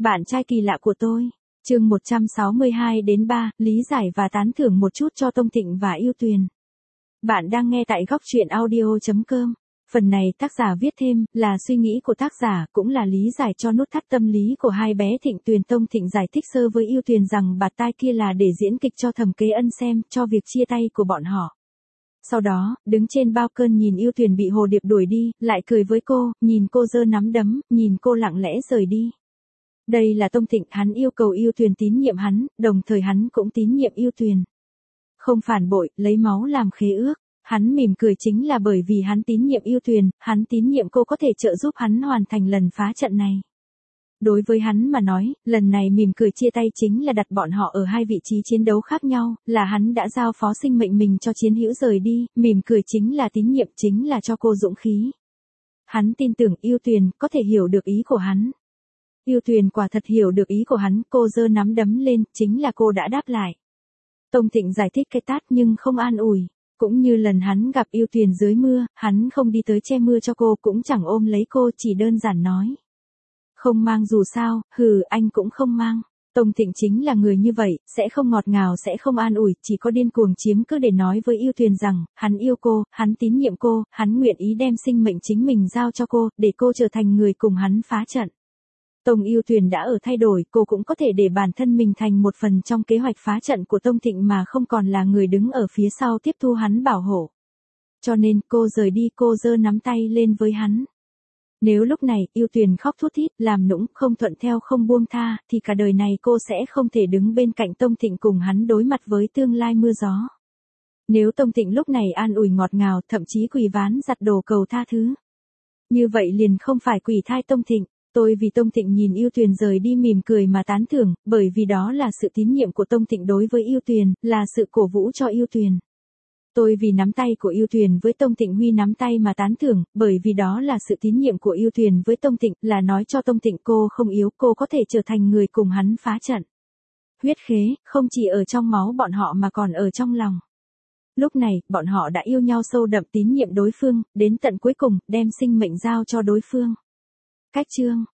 Bạn trai kỳ lạ của tôi. Chương 162-3, lý giải và tán thưởng một chút cho Tông Thịnh và Yêu Tuyền. Bạn đang nghe tại góc truyện audio.com. Phần này tác giả viết thêm, là suy nghĩ của tác giả, cũng là lý giải cho nút thắt tâm lý của hai bé Thịnh Tuyền. Tông Thịnh giải thích sơ với Yêu Tuyền rằng bạt tai kia là để diễn kịch cho Thẩm Kế Ân xem, cho việc chia tay của bọn họ. Sau đó, đứng trên bao cơn nhìn Yêu Tuyền bị Hồ Điệp đuổi đi, lại cười với cô, nhìn cô giơ nắm đấm, nhìn cô lặng lẽ rời đi. Đây là Tông Thịnh, hắn yêu cầu Yêu Tuyền tín nhiệm hắn, đồng thời hắn cũng tín nhiệm Yêu Tuyền. Không phản bội, lấy máu làm khế ước. Hắn mỉm cười chính là bởi vì hắn tín nhiệm Yêu Tuyền, hắn tín nhiệm cô có thể trợ giúp hắn hoàn thành lần phá trận này. Đối với hắn mà nói, lần này mỉm cười chia tay chính là đặt bọn họ ở hai vị trí chiến đấu khác nhau, là hắn đã giao phó sinh mệnh mình cho chiến hữu rời đi, mỉm cười chính là tín nhiệm, chính là cho cô dũng khí. Hắn tin tưởng Yêu Tuyền có thể hiểu được ý của hắn. Yêu Tuyền quả thật hiểu được ý của hắn, cô giơ nắm đấm lên, chính là cô đã đáp lại. Tông Thịnh giải thích cái tát nhưng không an ủi. Cũng như lần hắn gặp Yêu Tuyền dưới mưa, hắn không đi tới che mưa cho cô, cũng chẳng ôm lấy cô, chỉ đơn giản nói. Không mang dù sao, anh cũng không mang. Tông Thịnh chính là người như vậy, sẽ không ngọt ngào, sẽ không an ủi, chỉ có điên cuồng chiếm cứ để nói với Yêu Tuyền rằng, hắn yêu cô, hắn tín nhiệm cô, hắn nguyện ý đem sinh mệnh chính mình giao cho cô, để cô trở thành người cùng hắn phá trận. Tông Yêu Tuyền đã ở thay đổi, cô cũng có thể để bản thân mình thành một phần trong kế hoạch phá trận của Tông Thịnh mà không còn là người đứng ở phía sau tiếp thu hắn bảo hộ. Cho nên cô rời đi, cô giơ nắm tay lên với hắn. Nếu lúc này Yêu Tuyền khóc thút thít, làm nũng, không thuận theo, không buông tha, thì cả đời này cô sẽ không thể đứng bên cạnh Tông Thịnh cùng hắn đối mặt với tương lai mưa gió. Nếu Tông Thịnh lúc này an ủi ngọt ngào, thậm chí quỳ ván giặt đồ cầu tha thứ, như vậy liền không phải quỳ thai Tông Thịnh. Tôi vì Tông Thịnh nhìn Yêu Tuyền rời đi mỉm cười mà tán thưởng, bởi vì đó là sự tín nhiệm của Tông Thịnh đối với Yêu Tuyền, là sự cổ vũ cho Yêu Tuyền. Tôi vì nắm tay của Yêu Tuyền với Tông Thịnh huy nắm tay mà tán thưởng, bởi vì đó là sự tín nhiệm của Yêu Tuyền với Tông Thịnh, là nói cho Tông Thịnh cô không yếu, cô có thể trở thành người cùng hắn phá trận. Huyết khế, không chỉ ở trong máu bọn họ mà còn ở trong lòng. Lúc này, bọn họ đã yêu nhau sâu đậm, tín nhiệm đối phương, đến tận cuối cùng, đem sinh mệnh giao cho đối phương. Cách chương